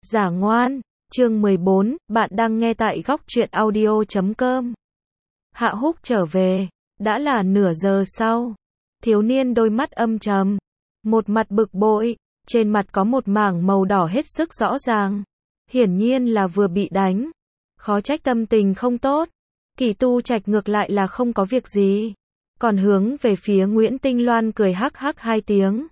Giả ngoan, chương 14, bạn đang nghe tại góc truyện audio.com. Hạ Húc trở về, đã là nửa giờ sau. Thiếu niên đôi mắt âm trầm, một mặt bực bội, trên mặt có một mảng màu đỏ hết sức rõ ràng. Hiển nhiên là vừa bị đánh, khó trách tâm tình không tốt. Kỳ Tu Trạch ngược lại là không có việc gì, còn hướng về phía Nguyễn Tinh Loan cười hắc hắc hai tiếng.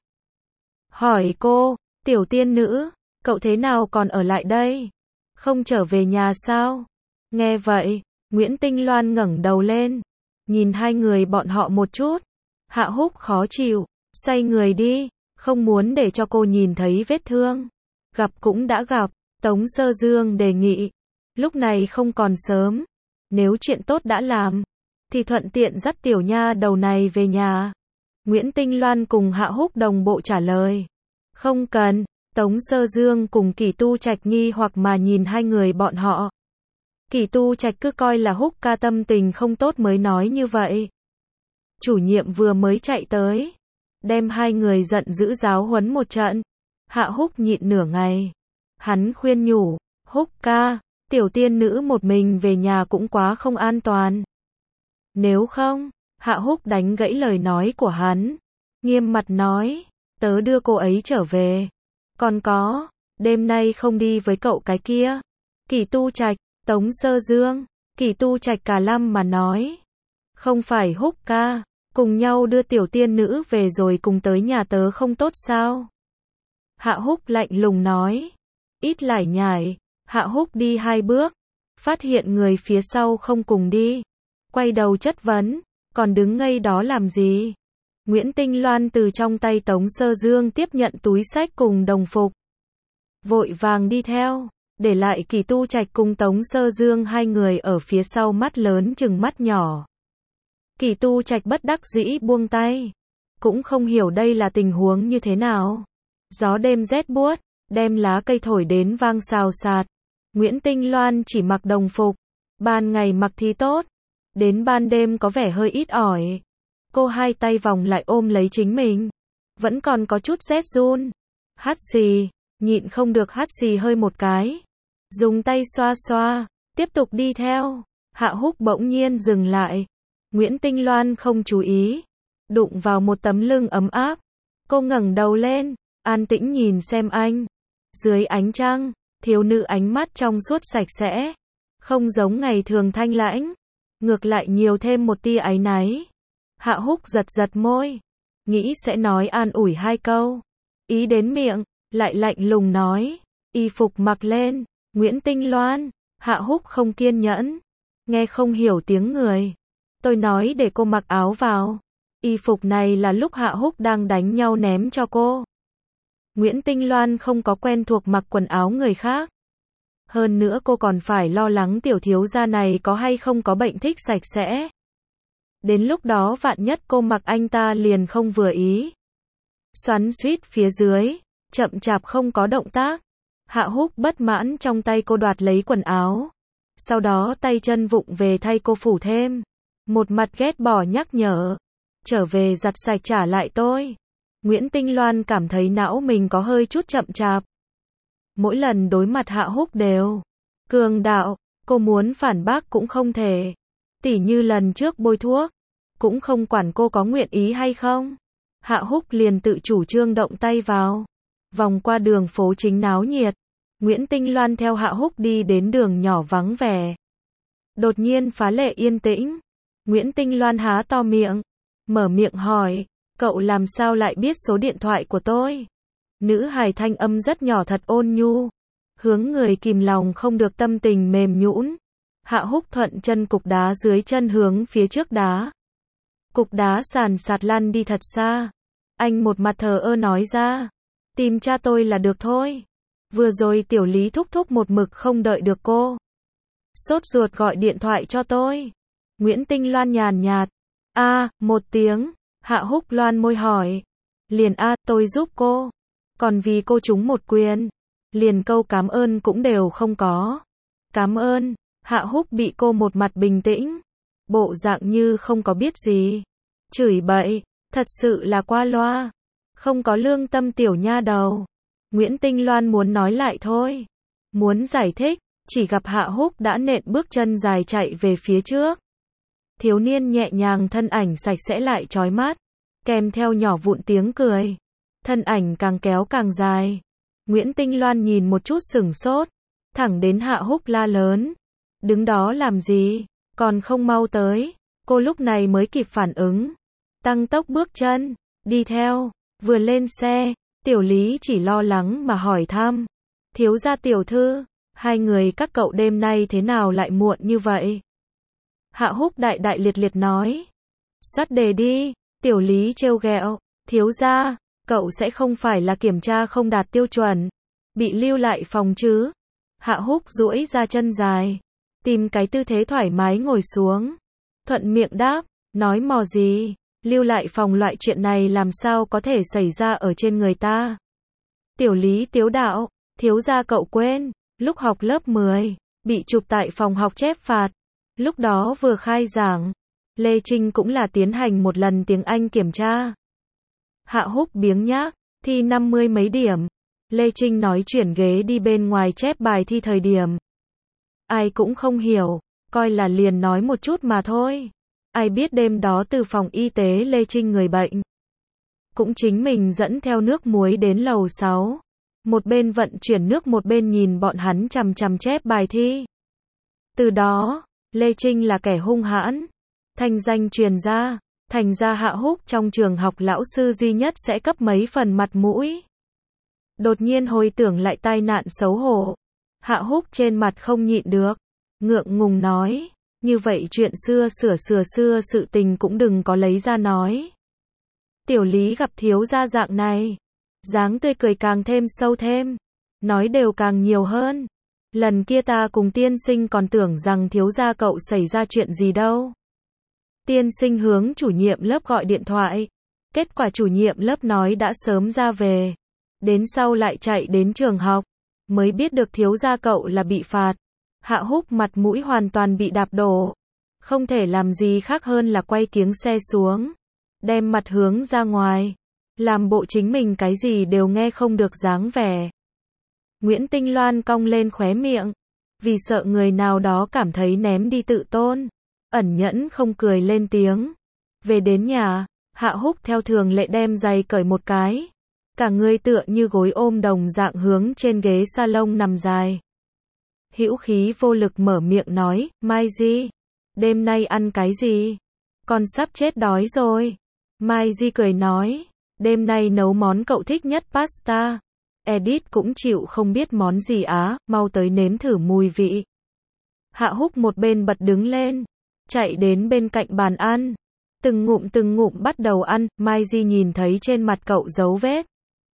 Hỏi cô, tiểu tiên nữ, cậu thế nào còn ở lại đây? Không trở về nhà sao? Nghe vậy, Nguyễn Tinh Loan ngẩng đầu lên, nhìn hai người bọn họ một chút. Hạ Húc khó chịu, xoay người đi, không muốn để cho cô nhìn thấy vết thương. Gặp cũng đã gặp, Tống Sơ Dương đề nghị. Lúc này không còn sớm, nếu chuyện tốt đã làm, thì thuận tiện dắt tiểu nha đầu này về nhà. Nguyễn Tinh Loan cùng Hạ Húc đồng bộ trả lời. Không cần. Tống Sơ Dương cùng Kỳ Tu Trạch nghi hoặc mà nhìn hai người bọn họ. Kỳ Tu Trạch cứ coi là Húc ca tâm tình không tốt mới nói như vậy. Chủ nhiệm vừa mới chạy tới, đem hai người giận dữ giáo huấn một trận. Hạ Húc nhịn nửa ngày. Hắn khuyên nhủ, Húc ca, tiểu tiên nữ một mình về nhà cũng quá không an toàn. Nếu không, Hạ Húc đánh gãy lời nói của hắn, nghiêm mặt nói, tớ đưa cô ấy trở về. Còn có, đêm nay không đi với cậu cái kia. Kỳ Tu Trạch, Tống Sơ Dương, Kỳ Tu Trạch cả lâm mà nói. Không phải Húc ca, cùng nhau đưa tiểu tiên nữ về rồi cùng tới nhà tớ không tốt sao? Hạ Húc lạnh lùng nói. Ít lải nhải, Hạ Húc đi hai bước, phát hiện người phía sau không cùng đi. Quay đầu chất vấn, còn đứng ngây đó làm gì? Nguyễn Tinh Loan từ trong tay Tống Sơ Dương tiếp nhận túi xách cùng đồng phục. Vội vàng đi theo, để lại Kỳ Tu Trạch cùng Tống Sơ Dương hai người ở phía sau mắt lớn chừng mắt nhỏ. Kỳ Tu Trạch bất đắc dĩ buông tay, cũng không hiểu đây là tình huống như thế nào. Gió đêm rét buốt, đem lá cây thổi đến vang xào xạc. Nguyễn Tinh Loan chỉ mặc đồng phục, ban ngày mặc thì tốt, đến ban đêm có vẻ hơi ít ỏi. Cô hai tay vòng lại ôm lấy chính mình, vẫn còn có chút rét run. Hắt xì, nhịn không được hắt xì hơi một cái, dùng tay xoa xoa, tiếp tục đi theo. Hạ Húc bỗng nhiên dừng lại. Nguyễn Tinh Loan không chú ý, đụng vào một tấm lưng ấm áp. Cô ngẩng đầu lên, an tĩnh nhìn xem anh. Dưới ánh trăng, thiếu nữ ánh mắt trong suốt sạch sẽ, không giống ngày thường thanh lãnh, ngược lại nhiều thêm một tia áy náy. Hạ Húc giật giật môi, nghĩ sẽ nói an ủi hai câu, ý đến miệng, lại lạnh lùng nói, y phục mặc lên. Nguyễn Tinh Loan, Hạ Húc không kiên nhẫn, nghe không hiểu tiếng người. Tôi nói để cô mặc áo vào. Y phục này là lúc Hạ Húc đang đánh nhau ném cho cô. Nguyễn Tinh Loan không có quen thuộc mặc quần áo người khác. Hơn nữa cô còn phải lo lắng tiểu thiếu gia này có hay không có bệnh thích sạch sẽ. Đến lúc đó vạn nhất cô mặc anh ta liền không vừa ý. Xoắn xuýt phía dưới, chậm chạp không có động tác. Hạ Húc bất mãn trong tay cô đoạt lấy quần áo. Sau đó tay chân vụng về thay cô phủ thêm. Một mặt ghét bỏ nhắc nhở. Trở về giặt sạch trả lại tôi. Nguyễn Tinh Loan cảm thấy não mình có hơi chút chậm chạp. Mỗi lần đối mặt Hạ Húc đều cường đạo, cô muốn phản bác cũng không thể. Tỉ như lần trước bôi thuốc, cũng không quản cô có nguyện ý hay không. Hạ Húc liền tự chủ trương động tay vào. Vòng qua đường phố chính náo nhiệt, Nguyễn Tinh Loan theo Hạ Húc đi đến đường nhỏ vắng vẻ. Đột nhiên phá lệ yên tĩnh. Nguyễn Tinh Loan há to miệng, mở miệng hỏi, cậu làm sao lại biết số điện thoại của tôi? Nữ hài thanh âm rất nhỏ thật ôn nhu, hướng người kìm lòng không được tâm tình mềm nhũn. Hạ Húc thuận chân cục đá dưới chân hướng phía trước đá. Cục đá sàn sạt lăn đi thật xa. Anh một mặt thờ ơ nói ra, tìm cha tôi là được thôi. Vừa rồi tiểu Lý thúc thúc một mực không đợi được cô, sốt ruột gọi điện thoại cho tôi. Nguyễn Tinh Loan nhàn nhạt, một tiếng. Hạ Húc loan môi hỏi, liền tôi giúp cô, còn vì cô trúng một quyền, liền câu cảm ơn cũng đều không có. Cảm ơn. Hạ Húc bị cô một mặt bình tĩnh, bộ dạng như không có biết gì. Chửi bậy, thật sự là qua loa, không có lương tâm tiểu nha đầu. Nguyễn Tinh Loan muốn nói lại thôi, Muốn giải thích, chỉ gặp Hạ Húc đã nện bước chân dài chạy về phía trước. Thiếu niên nhẹ nhàng, thân ảnh sạch sẽ lại chói mắt, kèm theo nhỏ vụn tiếng cười. Thân ảnh càng kéo càng dài. Nguyễn Tinh Loan nhìn một chút sửng sốt, thẳng đến Hạ Húc la lớn. Đứng đó làm gì, còn không mau tới. Cô lúc này mới kịp phản ứng, tăng tốc bước chân, đi theo. Vừa lên xe, Tiểu Lý chỉ lo lắng mà hỏi thăm. Thiếu gia tiểu thư, hai người các cậu đêm nay thế nào lại muộn như vậy? Hạ Húc đại đại liệt liệt nói. Xoát đề đi, Tiểu Lý trêu ghẹo. Thiếu gia, cậu sẽ không phải là kiểm tra không đạt tiêu chuẩn, bị lưu lại phòng chứ? Hạ Húc duỗi ra chân dài, tìm cái tư thế thoải mái ngồi xuống. Thuận miệng đáp, nói mò gì, lưu lại phòng loại chuyện này làm sao có thể xảy ra ở trên người ta. Tiểu Lý tiếu đạo, thiếu gia cậu quên, lúc học lớp 10, bị chụp tại phòng học chép phạt. Lúc đó vừa khai giảng, Lê Trinh cũng là tiến hành một lần tiếng Anh kiểm tra. Hạ Húc biếng nhác, thi 50 mấy điểm. Lê Trinh nói chuyển ghế đi bên ngoài chép bài thi thời điểm. Ai cũng không hiểu, coi là liền nói một chút mà thôi. Ai biết đêm đó từ phòng y tế Lê Trinh người bệnh cũng chính mình dẫn theo nước muối đến lầu 6. Một bên vận chuyển nước một bên nhìn bọn hắn chằm chằm chép bài thi. Từ đó, Lê Trinh là kẻ hung hãn. Thanh danh truyền ra, thành ra Hạ Húc trong trường học lão sư duy nhất sẽ cấp mấy phần mặt mũi. Đột nhiên hồi tưởng lại tai nạn xấu hổ. Hạ Húc trên mặt không nhịn được, ngượng ngùng nói, như vậy chuyện xưa sự tình cũng đừng có lấy ra nói. Tiểu Lý gặp thiếu gia dạng này, dáng tươi cười càng thêm sâu thêm, nói đều càng nhiều hơn. Lần kia ta cùng tiên sinh còn tưởng rằng thiếu gia cậu xảy ra chuyện gì đâu. Tiên sinh hướng chủ nhiệm lớp gọi điện thoại, kết quả chủ nhiệm lớp nói đã sớm ra về. Đến sau lại chạy đến trường học, mới biết được thiếu gia cậu là bị phạt. Hạ Húc mặt mũi hoàn toàn bị đạp đổ, không thể làm gì khác hơn là quay kiếng xe xuống, đem mặt hướng ra ngoài, làm bộ chính mình cái gì đều nghe không được dáng vẻ. Nguyễn Tinh Loan cong lên khóe miệng, vì sợ người nào đó cảm thấy ném đi tự tôn, ẩn nhẫn không cười lên tiếng. Về đến nhà, Hạ Húc theo thường lệ đem giày cởi một cái, cả người tựa như gối ôm đồng dạng hướng trên ghế salon nằm dài. Hữu khí vô lực mở miệng nói, Mai Di, đêm nay ăn cái gì? Con sắp chết đói rồi. Mai Di cười nói, đêm nay nấu món cậu thích nhất pasta. Edith cũng chịu không biết món gì á, mau tới nếm thử mùi vị. Hạ Húc một bên bật đứng lên, chạy đến bên cạnh bàn ăn, từng ngụm bắt đầu ăn. Mai Di nhìn thấy trên mặt cậu dấu vết,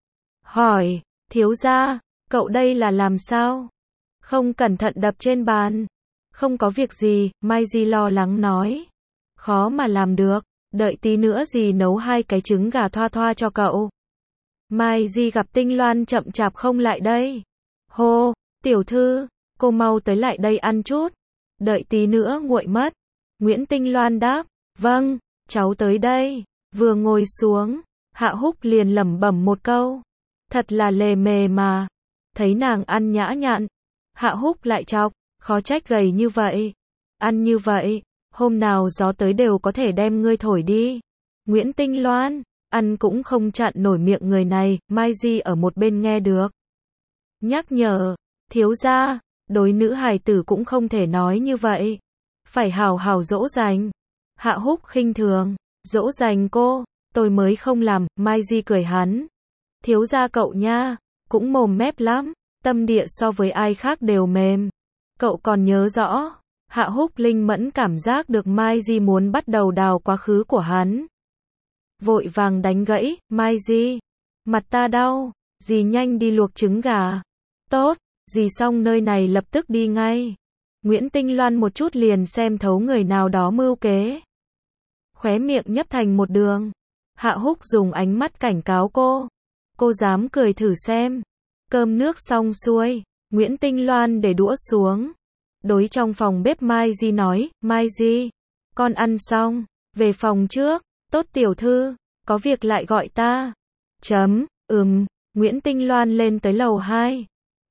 hỏi, thiếu gia, cậu đây là làm sao? Không cẩn thận đập trên bàn. Không có việc gì, Mai Di lo lắng nói. Khó mà làm được, đợi tí nữa gì nấu 2 cái trứng gà thoa thoa cho cậu. Mai Di gặp Tinh Loan chậm chạp không lại đây. Hô, tiểu thư, cô mau tới lại đây ăn chút. Đợi tí nữa nguội mất. Nguyễn Tinh Loan đáp, vâng, cháu tới đây. Vừa ngồi xuống, Hạ Húc liền lẩm bẩm một câu. Thật là lề mề mà. Thấy nàng ăn nhã nhặn, Hạ Húc lại chọc, khó trách gầy như vậy. Ăn như vậy, hôm nào gió tới đều có thể đem ngươi thổi đi. Nguyễn Tinh Loan, ăn cũng không chặn nổi miệng người này. Mai Di ở một bên nghe được, nhắc nhở, thiếu gia, đối nữ hài tử cũng không thể nói như vậy. Phải hào hào dỗ dành. Hạ Húc khinh thường, dỗ dành cô, tôi mới không làm. Mai Di cười hắn, thiếu gia cậu nha, cũng mồm mép lắm, tâm địa so với ai khác đều mềm. Cậu còn nhớ rõ. Hạ Húc linh mẫn cảm giác được Mai Di muốn bắt đầu đào quá khứ của hắn. Vội vàng đánh gãy, Mai Di, mặt ta đau, dì nhanh đi luộc trứng gà. Tốt, dì xong nơi này lập tức đi ngay. Nguyễn Tinh Loan một chút liền xem thấu người nào đó mưu kế. Khóe miệng nhấp thành một đường. Hạ Húc dùng ánh mắt cảnh cáo cô. Cô dám cười thử xem. Cơm nước xong xuôi, Nguyễn Tinh Loan để đũa xuống. Đối trong phòng bếp Mai Di nói, Mai Di, con ăn xong, về phòng trước. Tốt tiểu thư, có việc lại gọi ta. Nguyễn Tinh Loan lên tới lầu 2.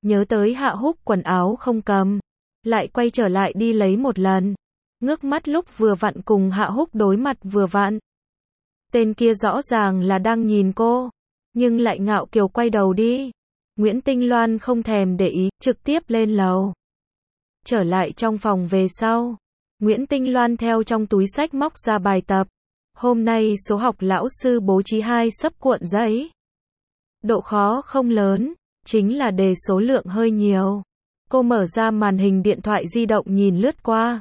nhớ tới Hạ Húc quần áo không cầm, lại quay trở lại đi lấy một lần. Ngước mắt lúc vừa vặn cùng Hạ Húc đối mặt vừa vặn. Tên kia rõ ràng là đang nhìn cô, nhưng lại ngạo kiều quay đầu đi. Nguyễn Tinh Loan không thèm để ý, trực tiếp lên lầu. Trở lại trong phòng về sau, Nguyễn Tinh Loan theo trong túi xách móc ra bài tập. Hôm nay số học lão sư bố trí 2 xấp cuộn giấy. Độ khó không lớn, chính là đề số lượng hơi nhiều. Cô mở ra màn hình điện thoại di động nhìn lướt qua.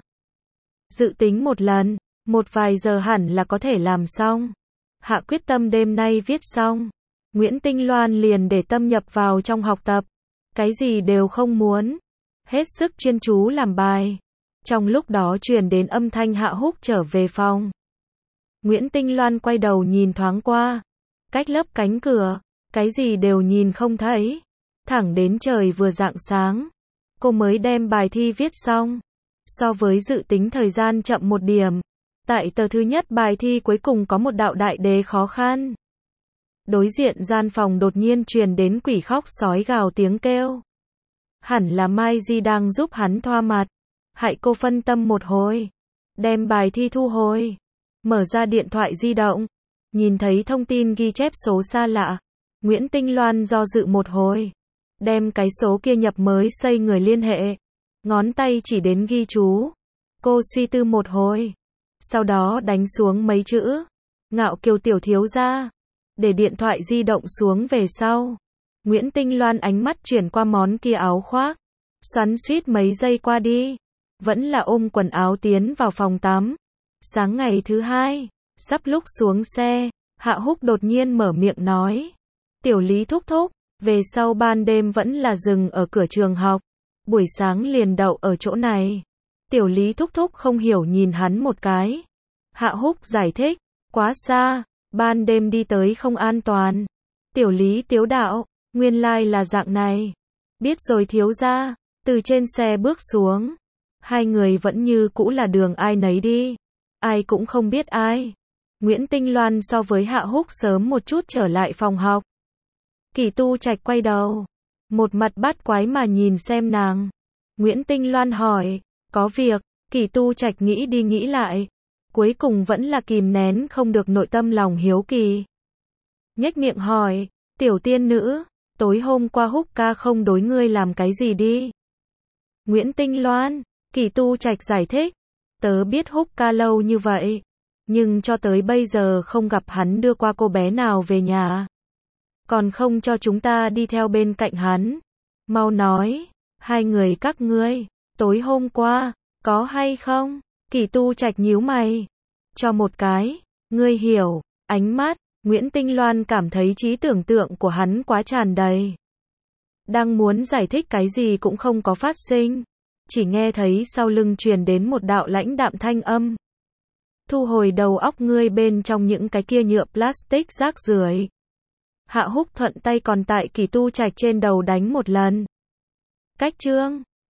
Dự tính một lần, một vài giờ hẳn là có thể làm xong. Hạ quyết tâm đêm nay viết xong. Nguyễn Tinh Loan liền để tâm nhập vào trong học tập. Cái gì đều không muốn. Hết sức chuyên chú làm bài. Trong lúc đó truyền đến âm thanh Hạ Húc trở về phòng. Nguyễn Tinh Loan quay đầu nhìn thoáng qua. Cách lớp cánh cửa, cái gì đều nhìn không thấy. Thẳng đến trời vừa rạng sáng, cô mới đem bài thi viết xong. So với dự tính thời gian chậm một điểm. Tại tờ thứ nhất bài thi cuối cùng có một đạo đại đề khó khăn. Đối diện gian phòng đột nhiên truyền đến quỷ khóc sói gào tiếng kêu. Hẳn là Mai Di đang giúp hắn thoa mặt. Hại cô phân tâm một hồi. Đem bài thi thu hồi. Mở ra điện thoại di động. Nhìn thấy thông tin ghi chép số xa lạ. Nguyễn Tinh Loan do dự một hồi. Đem cái số kia nhập mới xây người liên hệ. Ngón tay chỉ đến ghi chú. Cô suy tư một hồi. Sau đó đánh xuống mấy chữ. Ngạo kiều tiểu thiếu gia. Để điện thoại di động xuống về sau. Nguyễn Tinh Loan ánh mắt chuyển qua món kia áo khoác. Xoắn suýt mấy giây qua đi. Vẫn là ôm quần áo tiến vào phòng tắm. Sáng ngày thứ hai, sắp lúc xuống xe, Hạ Húc đột nhiên mở miệng nói. Tiểu Lý thúc thúc, về sau ban đêm vẫn là dừng ở cửa trường học. Buổi sáng liền đậu ở chỗ này. Tiểu Lý thúc thúc không hiểu nhìn hắn một cái. Hạ Húc giải thích, quá xa, ban đêm đi tới không an toàn. Tiểu Lý tiếu đạo, nguyên lai là dạng này. Biết rồi thiếu gia, từ trên xe bước xuống. Hai người vẫn như cũ là đường ai nấy đi. Ai cũng không biết ai. Nguyễn Tinh Loan so với Hạ Húc sớm một chút trở lại phòng học. Kỳ Tu Trạch quay đầu. Một mặt bắt quái mà nhìn xem nàng. Nguyễn Tinh Loan hỏi, có việc, Kỳ Tu Trạch nghĩ đi nghĩ lại. Cuối cùng vẫn là kìm nén không được nội tâm lòng hiếu kỳ. Nhếch miệng hỏi, tiểu tiên nữ, tối hôm qua Húc ca không đối ngươi làm cái gì đi. Nguyễn Tinh Loan, Kỳ Tu Trạch giải thích, tớ biết Húc ca lâu như vậy, nhưng cho tới bây giờ không gặp hắn đưa qua cô bé nào về nhà. Còn không cho chúng ta đi theo bên cạnh hắn. Mau nói, hai người các ngươi, tối hôm qua, có hay không? Kỳ Tu Trạch nhíu mày. Cho một cái, ngươi hiểu, ánh mắt, Nguyễn Tinh Loan cảm thấy trí tưởng tượng của hắn quá tràn đầy. Đang muốn giải thích cái gì cũng không có phát sinh. Chỉ nghe thấy sau lưng truyền đến một đạo lãnh đạm thanh âm. Thu hồi đầu óc ngươi bên trong những cái kia nhựa plastic rác rưởi. Hạ Húc thuận tay còn tại Kỳ Tu Trạch trên đầu đánh một lần. Cách chương